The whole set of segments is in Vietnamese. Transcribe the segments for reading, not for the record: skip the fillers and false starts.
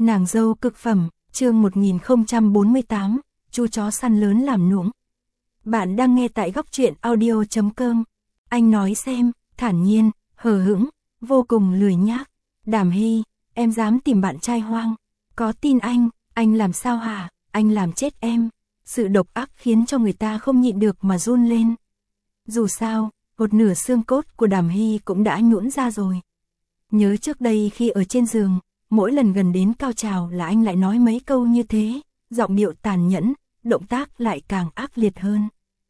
Nàng dâu cực phẩm, chương 1048, chú chó săn lớn làm nũng. Bạn đang nghe tại góc truyện audio.com. Anh nói xem, thản nhiên, hờ hững, vô cùng lười nhác. Đàm Hy, em dám tìm bạn trai hoang. Có tin anh làm sao hả? Anh làm chết em. Sự độc ác khiến cho người ta không nhịn được mà run lên. Dù sao, một nửa xương cốt của Đàm Hy cũng đã nhũn ra rồi. Nhớ trước đây khi ở trên giường, mỗi lần gần đến cao trào là anh lại nói mấy câu như thế, giọng điệu tàn nhẫn, động tác lại càng ác liệt hơn.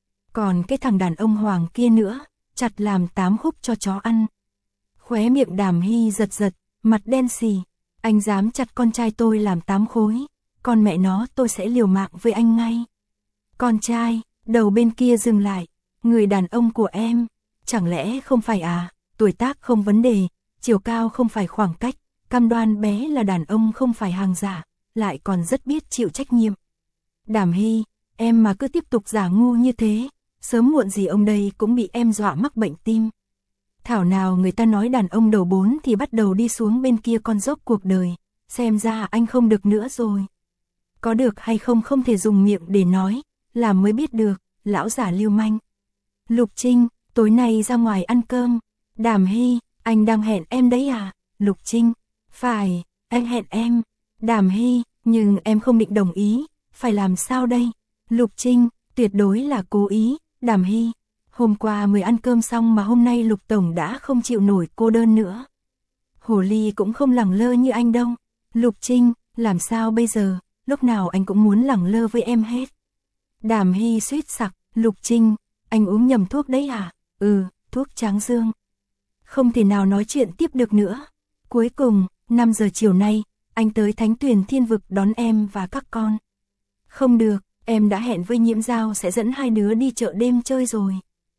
Còn cái thằng đàn ông Hoàng kia nữa, chặt làm 8 khúc cho chó ăn. Khóe miệng Đàm Hy giật giật, mặt đen xì, anh dám chặt con trai tôi làm 8 khối, con mẹ nó tôi sẽ liều mạng với anh ngay. Con trai, đầu bên kia dừng lại, người đàn ông của em, chẳng lẽ không phải à, tuổi tác không vấn đề, chiều cao không phải khoảng cách, cam đoan bé là đàn ông không phải hàng giả, lại còn rất biết chịu trách nhiệm. Đàm Hy, em mà cứ tiếp tục giả ngu như thế, sớm muộn gì ông đây cũng bị em dọa mắc bệnh tim. Thảo nào người ta nói đàn ông đầu 4 thì bắt đầu đi xuống bên kia con dốc cuộc đời, xem ra anh không được nữa rồi. Có được hay không không thể dùng miệng để nói, làm mới biết được, lão giả lưu manh. Lục Trinh, tối nay ra ngoài ăn cơm. Đàm Hy, anh đang hẹn em đấy à? Lục Trinh, phải, anh hẹn em. Đàm Hy, nhưng em không định đồng ý, phải làm sao đây? Lục Trinh, tuyệt đối là cố ý. Đàm Hy, hôm qua mới ăn cơm xong mà hôm nay Lục Tổng đã không chịu nổi cô đơn nữa. Hồ ly cũng không lẳng lơ như anh đâu. Lục Trinh, làm sao bây giờ, lúc nào anh cũng muốn lẳng lơ với em hết. Đàm Hy suýt sặc, Lục Trinh, anh uống nhầm thuốc đấy à? Ừ, thuốc tráng dương. Không thể nào nói chuyện tiếp được nữa. Cuối cùng, 5 giờ chiều nay, anh tới Thánh Tuyền Thiên Vực đón em và các con. Không được, em đã hẹn với Nhiễm Giao sẽ dẫn hai đứa đi chợ đêm chơi rồi.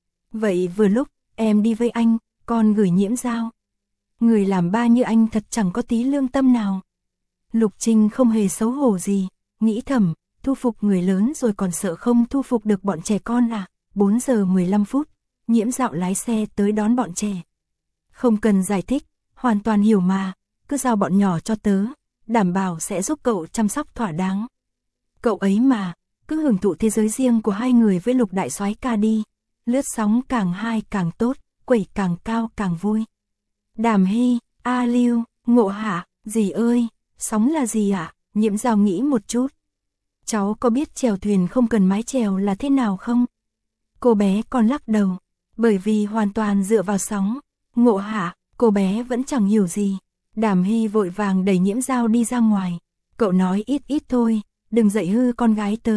Vậy vừa lúc, em đi với anh, con gửi Nhiễm Giao. Người làm ba như anh thật chẳng có tí lương tâm nào. Lục Trinh không hề xấu hổ gì, nghĩ thầm, thu phục người lớn rồi còn sợ không thu phục được bọn trẻ con à? 4 giờ 15 phút, Nhiễm Dạo lái xe tới đón bọn trẻ. Không cần giải thích, hoàn toàn hiểu mà, cứ giao bọn nhỏ cho tớ, đảm bảo sẽ giúp cậu chăm sóc thỏa đáng. Cậu ấy mà, cứ hưởng thụ thế giới riêng của hai người với Lục đại soái ca đi, lướt sóng càng hai càng tốt, quẩy càng cao càng vui. Đàm Hy, A Lưu, Ngộ Hạ, dì ơi, sóng là gì ạ? Nhiễm Dạo nghĩ một chút. Cháu có biết chèo thuyền không cần mái chèo là thế nào không? Cô bé còn lắc đầu, bởi vì hoàn toàn dựa vào sóng. Ngộ Hạ, cô bé vẫn chẳng hiểu gì. Đàm Hy vội vàng đẩy Nhiễm Dao đi ra ngoài. Cậu nói ít ít thôi, đừng dạy hư con gái tớ.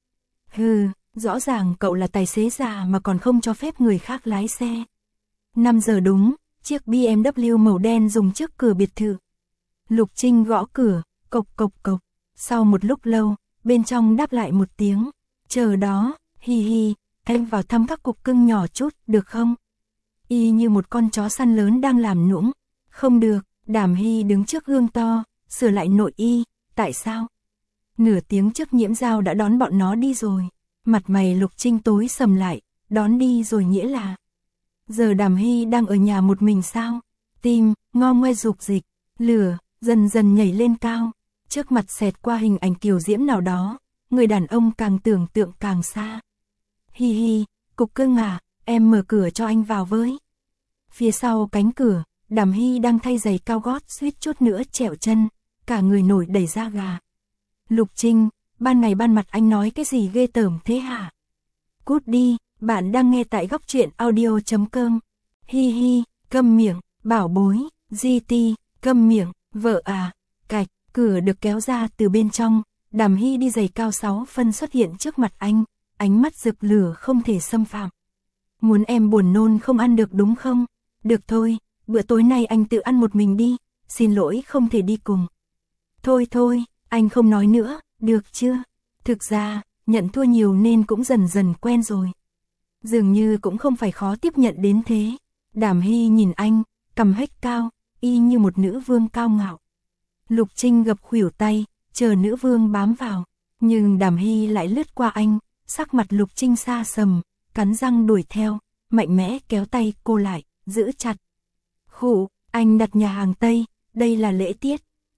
Hừ, rõ ràng cậu là tài xế già mà còn không cho phép người khác lái xe. 5 giờ đúng, chiếc BMW màu đen dùng trước cửa biệt thự. Lục Trinh gõ cửa, cộc cộc cộc. Sau một lúc lâu, bên trong đáp lại một tiếng. Chờ đó, hi hi, em vào thăm các cục cưng nhỏ chút, được không? Y như một con chó săn lớn đang làm nũng. Không được, Đàm Hy đứng trước gương to, sửa lại nội y, tại sao? Nửa tiếng trước Nhiễm Giao đã đón bọn nó đi rồi. Mặt mày Lục Trinh tối sầm lại, đón đi rồi nghĩa là. Giờ Đàm Hy đang ở nhà một mình sao? Tim, ngo ngoe dục dịch, lửa, dần dần nhảy lên cao. Trước mặt xẹt qua hình ảnh kiều diễm nào đó, người đàn ông càng tưởng tượng càng xa. Hi hi, cục cưng à, em mở cửa cho anh vào với. Phía sau cánh cửa, Đàm Hy đang thay giày cao gót suýt chút nữa trẹo chân, cả người nổi đầy da gà. Lục Trinh, ban ngày ban mặt anh nói cái gì ghê tởm thế hả? Cút đi, bạn đang nghe tại góc truyện audio.com. Hi hi, câm miệng, bảo bối, GT, câm miệng, vợ à, cạch, cửa được kéo ra từ bên trong, Đàm Hy đi giày cao 6 phân xuất hiện trước mặt anh, ánh mắt rực lửa không thể xâm phạm. Muốn em buồn nôn không ăn được đúng không? Được thôi, bữa tối nay anh tự ăn một mình đi, xin lỗi không thể đi cùng. Thôi thôi, anh không nói nữa, được chưa? Thực ra, nhận thua nhiều nên cũng dần dần quen rồi. Dường như cũng không phải khó tiếp nhận đến thế. Đàm Hy nhìn anh, cằm hếch cao, y như một nữ vương cao ngạo. Lục Trinh gập khuỷu tay, chờ nữ vương bám vào, nhưng Đàm Hy lại lướt qua anh, sắc mặt Lục Trinh xa sầm, cắn răng đuổi theo, mạnh mẽ kéo tay cô lại, giữ chặt. Khụ, anh đặt nhà hàng Tây, đây là lễ tiết.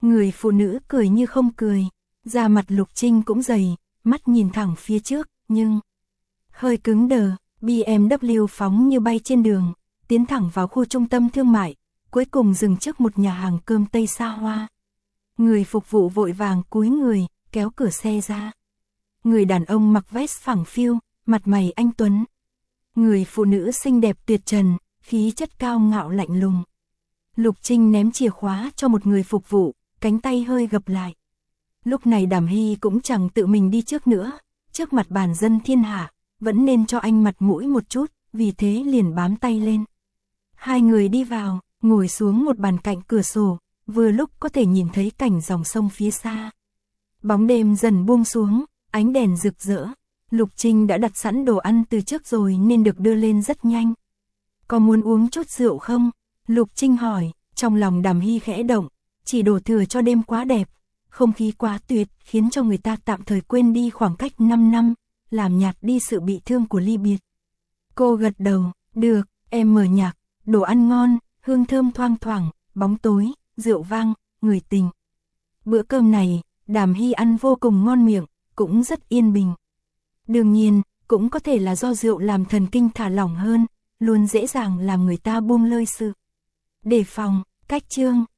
Người phụ nữ cười như không cười, da mặt Lục Trinh cũng dày, mắt nhìn thẳng phía trước, nhưng hơi cứng đờ. BMW phóng như bay trên đường, tiến thẳng vào khu trung tâm thương mại, cuối cùng dừng trước một nhà hàng cơm Tây xa hoa. Người phục vụ vội vàng cúi người, kéo cửa xe ra. Người đàn ông mặc vest phẳng phiu, mặt mày anh tuấn. Người phụ nữ xinh đẹp tuyệt trần, khí chất cao ngạo lạnh lùng. Lục Trinh ném chìa khóa cho một người phục vụ, cánh tay hơi gập lại. Lúc này Đàm Hy cũng chẳng tự mình đi trước nữa, trước mặt bàn dân thiên hạ, vẫn nên cho anh mặt mũi một chút, vì thế liền bám tay lên. Hai người đi vào, ngồi xuống một bàn cạnh cửa sổ, vừa lúc có thể nhìn thấy cảnh dòng sông phía xa. Bóng đêm dần buông xuống, ánh đèn rực rỡ. Lục Trinh đã đặt sẵn đồ ăn từ trước rồi nên được đưa lên rất nhanh. Có muốn uống chút rượu không? Lục Trinh hỏi, trong lòng Đàm Hy khẽ động, chỉ đổ thừa cho đêm quá đẹp, không khí quá tuyệt, khiến cho người ta tạm thời quên đi khoảng cách 5 năm, làm nhạt đi sự bị thương của ly biệt. Cô gật đầu, được, em mở nhạc, đồ ăn ngon, hương thơm thoang thoảng, bóng tối, rượu vang, người tình. Bữa cơm này, Đàm Hy ăn vô cùng ngon miệng, cũng rất yên bình. Đương nhiên, cũng có thể là do rượu làm thần kinh thả lỏng hơn, luôn dễ dàng làm người ta buông lơi sự đề phòng. Cách chương